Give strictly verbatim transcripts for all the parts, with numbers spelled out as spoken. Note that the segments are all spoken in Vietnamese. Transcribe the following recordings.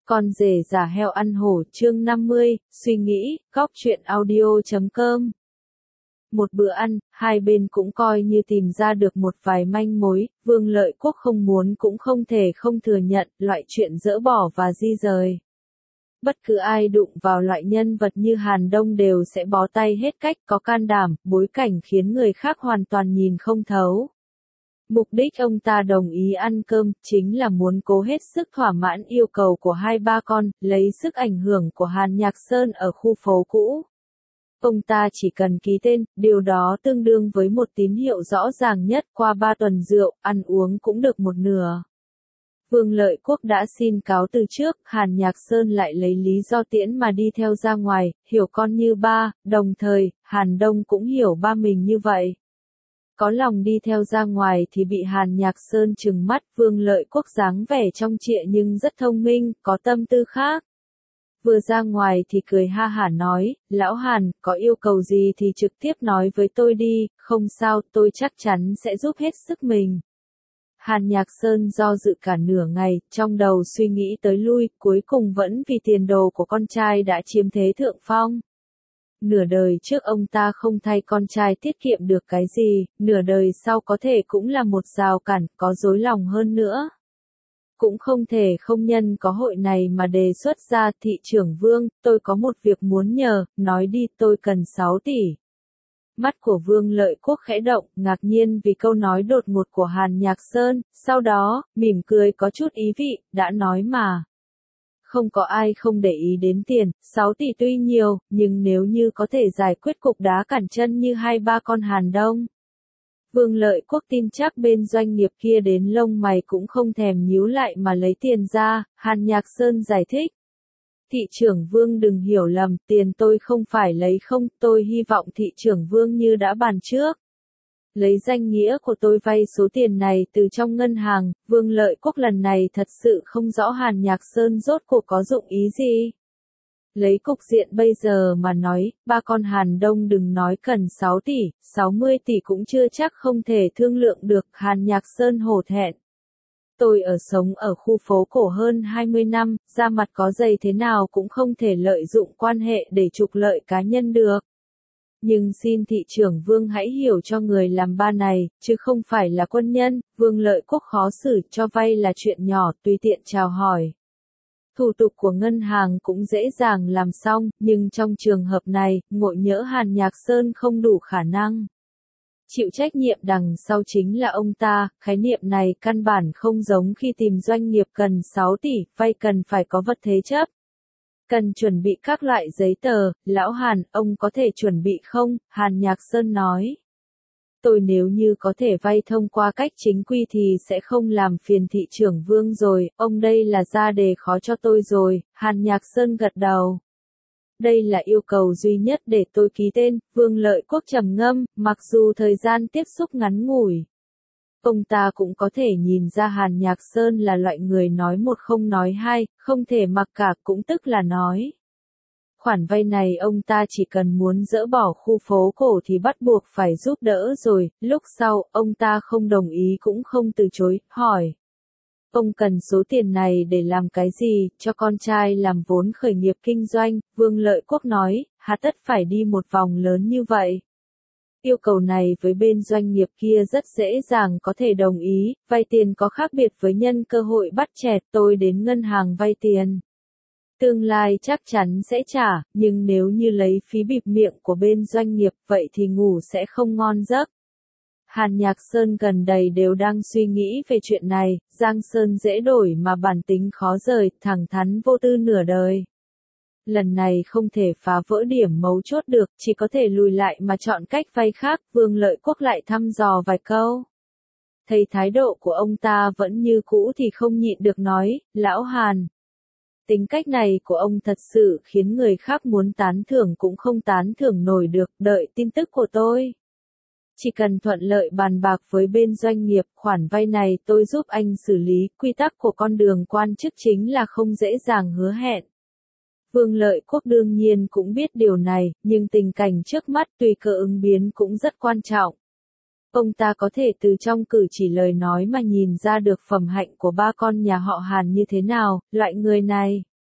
Con rể giả heo ăn hổ chương năm mươi, suy nghĩ, góc truyện audio chấm com. Một bữa ăn, hai bên cũng coi như tìm ra được một vài manh mối, Vương Lợi Quốc không muốn cũng không thể không thừa nhận loại chuyện dỡ bỏ và di rời. Bất cứ ai đụng vào loại nhân vật như Hàn Đông đều sẽ bó tay hết cách, có can đảm, bối cảnh khiến người khác hoàn toàn nhìn không thấu. Mục đích ông ta đồng ý ăn cơm, chính là muốn cố hết sức thỏa mãn yêu cầu của hai ba con, lấy sức ảnh hưởng của Hàn Nhạc Sơn ở khu phố cũ. Ông ta chỉ cần ký tên, điều đó tương đương với một tín hiệu rõ ràng nhất, qua ba tuần rượu, ăn uống cũng được một nửa. Vương Lợi Quốc đã xin cáo từ trước, Hàn Nhạc Sơn lại lấy lý do tiễn mà đi theo ra ngoài, hiểu con như ba, đồng thời, Hàn Đông cũng hiểu ba mình như vậy. Có lòng đi theo ra ngoài thì bị Hàn Nhạc Sơn trừng mắt, Vương Lợi Quốc dáng vẻ trong trịa nhưng rất thông minh, có tâm tư khác. Vừa ra ngoài thì cười ha hả nói, lão Hàn, có yêu cầu gì thì trực tiếp nói với tôi đi, không sao, tôi chắc chắn sẽ giúp hết sức mình. Hàn Nhạc Sơn do dự cả nửa ngày, trong đầu suy nghĩ tới lui, cuối cùng vẫn vì tiền đồ của con trai đã chiếm thế thượng phong. Nửa đời trước ông ta không thay con trai tiết kiệm được cái gì, nửa đời sau có thể cũng là một rào cản, có dối lòng hơn nữa. Cũng không thể không nhân có hội này mà đề xuất ra, thị trưởng Vương, tôi có một việc muốn nhờ, nói đi, tôi cần sáu tỷ. Mắt của Vương Lợi Quốc khẽ động, ngạc nhiên vì câu nói đột ngột của Hàn Nhạc Sơn, sau đó, mỉm cười có chút ý vị, đã nói mà. Không có ai không để ý đến tiền, sáu tỷ tuy nhiều, nhưng nếu như có thể giải quyết cục đá cản chân như hai ba con Hàn Đông. Vương Lợi Quốc tin chắc bên doanh nghiệp kia đến lông mày cũng không thèm nhíu lại mà lấy tiền ra, Hàn Nhạc Sơn giải thích. Thị trưởng Vương đừng hiểu lầm, tiền tôi không phải lấy không, tôi hy vọng thị trưởng Vương như đã bàn trước. Lấy danh nghĩa của tôi vay số tiền này từ trong ngân hàng, Vương Lợi Quốc lần này thật sự không rõ Hàn Nhạc Sơn rốt cuộc có dụng ý gì. Lấy cục diện bây giờ mà nói, ba con Hàn Đông đừng nói cần sáu tỷ, sáu mươi tỷ cũng chưa chắc không thể thương lượng được, Hàn Nhạc Sơn hổ thẹn. Tôi ở sống ở khu phố cổ hơn hai mươi năm, da mặt có dày thế nào cũng không thể lợi dụng quan hệ để trục lợi cá nhân được. Nhưng xin thị trưởng Vương hãy hiểu cho người làm ba này, chứ không phải là quân nhân, Vương Lợi Quốc khó xử, cho vay là chuyện nhỏ, tùy tiện chào hỏi. Thủ tục của ngân hàng cũng dễ dàng làm xong, nhưng trong trường hợp này, ngộ nhỡ Hàn Nhạc Sơn không đủ khả năng. Chịu trách nhiệm đằng sau chính là ông ta, khái niệm này căn bản không giống khi tìm doanh nghiệp cần sáu tỷ, vay cần phải có vật thế chấp. Cần chuẩn bị các loại giấy tờ, lão Hàn, ông có thể chuẩn bị không? Hàn Nhạc Sơn nói. Tôi nếu như có thể vay thông qua cách chính quy thì sẽ không làm phiền thị trưởng Vương rồi, ông đây là ra đề khó cho tôi rồi, Hàn Nhạc Sơn gật đầu. Đây là yêu cầu duy nhất để tôi ký tên, Vương Lợi Quốc trầm ngâm, mặc dù thời gian tiếp xúc ngắn ngủi. Ông ta cũng có thể nhìn ra Hàn Nhạc Sơn là loại người nói một không nói hai, không thể mặc cả cũng tức là nói. Khoản vay này ông ta chỉ cần muốn dỡ bỏ khu phố cổ thì bắt buộc phải giúp đỡ rồi, lúc sau, ông ta không đồng ý cũng không từ chối, hỏi. Ông cần số tiền này để làm cái gì, cho con trai làm vốn khởi nghiệp kinh doanh, Vương Lợi Quốc nói, hà tất phải đi một vòng lớn như vậy. Yêu cầu này với bên doanh nghiệp kia rất dễ dàng có thể đồng ý, vay tiền có khác biệt với nhân cơ hội bắt chẹt, tôi đến ngân hàng vay tiền. Tương lai chắc chắn sẽ trả, nhưng nếu như lấy phí bịp miệng của bên doanh nghiệp vậy thì ngủ sẽ không ngon giấc. Hàn Nhạc Sơn gần đây đều đang suy nghĩ về chuyện này, Giang Sơn dễ đổi mà bản tính khó rời, thẳng thắn vô tư nửa đời. Lần này không thể phá vỡ điểm mấu chốt được, chỉ có thể lùi lại mà chọn cách vay khác, Vương Lợi Quốc lại thăm dò vài câu. Thấy thái độ của ông ta vẫn như cũ thì không nhịn được nói, lão Hàn. Tính cách này của ông thật sự khiến người khác muốn tán thưởng cũng không tán thưởng nổi được, đợi tin tức của tôi. Chỉ cần thuận lợi bàn bạc với bên doanh nghiệp, khoản vay này tôi giúp anh xử lý, quy tắc của con đường quan chức chính là không dễ dàng hứa hẹn. Vương Lợi Quốc đương nhiên cũng biết điều này, nhưng tình cảnh trước mắt tùy cơ ứng biến cũng rất quan trọng. Ông ta có thể từ trong cử chỉ lời nói mà nhìn ra được phẩm hạnh của ba con nhà họ Hàn như thế nào, loại người này.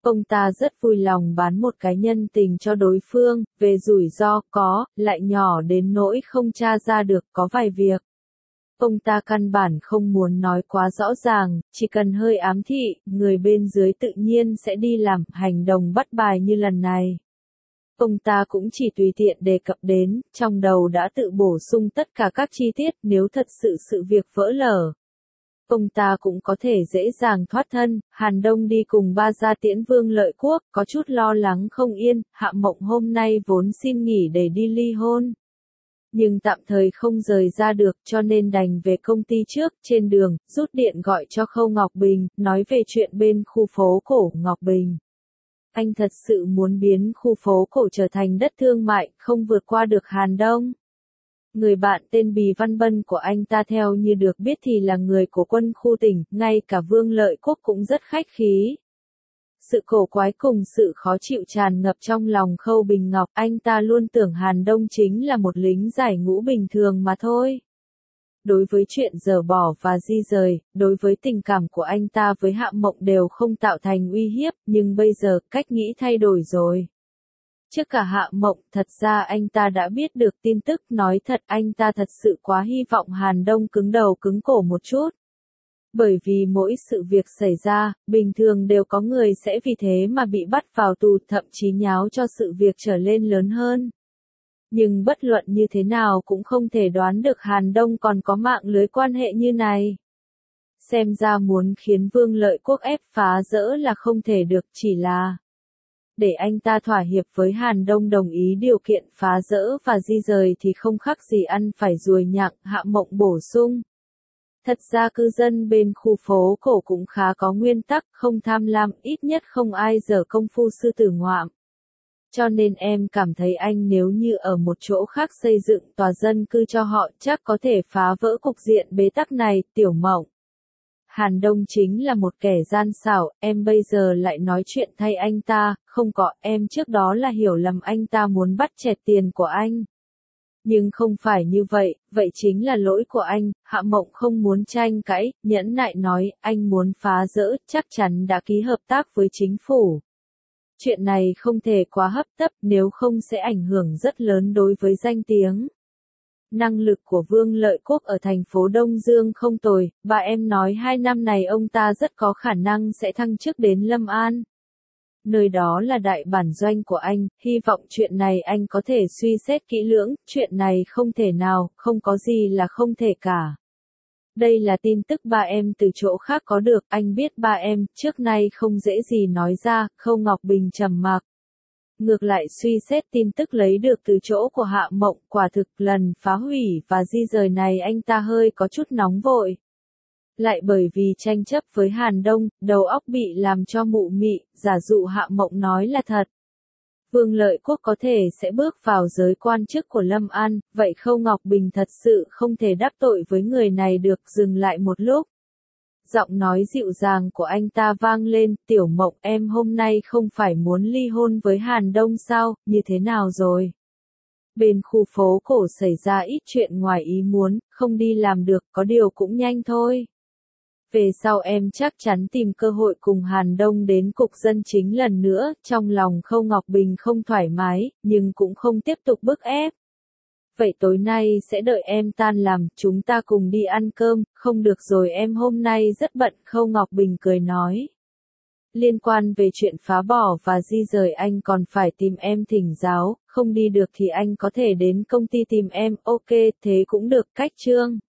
Ông ta rất vui lòng bán một cái nhân tình cho đối phương, về rủi ro có, lại nhỏ đến nỗi không tra ra được có vài việc. Ông ta căn bản không muốn nói quá rõ ràng, chỉ cần hơi ám thị, người bên dưới tự nhiên sẽ đi làm hành động bắt bài như lần này. Ông ta cũng chỉ tùy tiện đề cập đến, trong đầu đã tự bổ sung tất cả các chi tiết nếu thật sự sự việc vỡ lở. Ông ta cũng có thể dễ dàng thoát thân. Hàn Đông đi cùng ba gia tiễn Vương Lợi Quốc, có chút lo lắng không yên, Hạ Mộng hôm nay vốn xin nghỉ để đi ly hôn. Nhưng tạm thời không rời ra được cho nên đành về công ty trước, trên đường, rút điện gọi cho Khâu Ngọc Bình, nói về chuyện bên khu phố cổ Ngọc Bình. Anh thật sự muốn biến khu phố cổ trở thành đất thương mại, không vượt qua được Hàn Đông. Người bạn tên Bì Văn Bân của anh ta theo như được biết thì là người của quân khu tỉnh, ngay cả Vương Lợi Quốc cũng rất khách khí. Sự cổ quái cùng sự khó chịu tràn ngập trong lòng Khâu Bình Ngọc, anh ta luôn tưởng Hàn Đông chính là một lính giải ngũ bình thường mà thôi. Đối với chuyện dỡ bỏ và di rời, đối với tình cảm của anh ta với Hạ Mộng đều không tạo thành uy hiếp, nhưng bây giờ cách nghĩ thay đổi rồi. Trước cả Hạ Mộng, thật ra anh ta đã biết được tin tức, nói thật anh ta thật sự quá hy vọng Hàn Đông cứng đầu cứng cổ một chút. Bởi vì mỗi sự việc xảy ra, bình thường đều có người sẽ vì thế mà bị bắt vào tù, thậm chí nháo cho sự việc trở lên lớn hơn. Nhưng bất luận như thế nào cũng không thể đoán được Hàn Đông còn có mạng lưới quan hệ như này. Xem ra muốn khiến Vương Lợi Quốc ép phá dỡ là không thể được, chỉ là để anh ta thỏa hiệp với Hàn Đông đồng ý điều kiện phá dỡ và di rời thì không khác gì ăn phải ruồi nhặng. Hạ Mộng bổ sung. Thật ra cư dân bên khu phố cổ cũng khá có nguyên tắc, không tham lam, ít nhất không ai dở công phu sư tử ngoạm. Cho nên em cảm thấy anh nếu như ở một chỗ khác xây dựng tòa dân cư cho họ chắc có thể phá vỡ cục diện bế tắc này. Tiểu Mộng. Hàn Đông chính là một kẻ gian xảo, em bây giờ lại nói chuyện thay anh ta, không có, em trước đó là hiểu lầm anh ta muốn bắt chẹt tiền của anh. Nhưng không phải như vậy, vậy chính là lỗi của anh. Hạ Mộng không muốn tranh cãi, nhẫn nại nói, anh muốn phá dỡ, chắc chắn đã ký hợp tác với chính phủ. Chuyện này không thể quá hấp tấp, nếu không sẽ ảnh hưởng rất lớn đối với danh tiếng. Năng lực của Vương Lợi Quốc ở thành phố Đông Dương không tồi, bà em nói hai năm này ông ta rất có khả năng sẽ thăng chức đến Lâm An. Nơi đó là đại bản doanh của anh, hy vọng chuyện này anh có thể suy xét kỹ lưỡng, chuyện này không thể nào, không có gì là không thể cả. Đây là tin tức ba em từ chỗ khác có được, anh biết ba em, trước nay không dễ gì nói ra. Khâu Ngọc Bình trầm mặc. Ngược lại suy xét tin tức lấy được từ chỗ của Hạ Mộng, quả thực lần phá hủy và di rời này anh ta hơi có chút nóng vội. Lại bởi vì tranh chấp với Hàn Đông, đầu óc bị làm cho mụ mị, giả dụ Hạ Mộng nói là thật. Vương Lợi Quốc có thể sẽ bước vào giới quan chức của Lâm An, vậy Khâu Ngọc Bình thật sự không thể đắc tội với người này được. Dừng lại một lúc. Giọng nói dịu dàng của anh ta vang lên, Tiểu Mộng em hôm nay không phải muốn ly hôn với Hàn Đông sao, như thế nào rồi? Bên khu phố cổ xảy ra ít chuyện ngoài ý muốn, không đi làm được, có điều cũng nhanh thôi. Về sau em chắc chắn tìm cơ hội cùng Hàn Đông đến cục dân chính lần nữa. Trong lòng Khâu Ngọc Bình không thoải mái, nhưng cũng không tiếp tục bức ép. Vậy tối nay sẽ đợi em tan làm, chúng ta cùng đi ăn cơm. Không được rồi, em hôm nay rất bận. Khâu Ngọc Bình cười nói. Liên quan về chuyện phá bỏ và di rời anh còn phải tìm em thỉnh giáo, không đi được thì anh có thể đến công ty tìm em. Ok, thế cũng được. Cách chương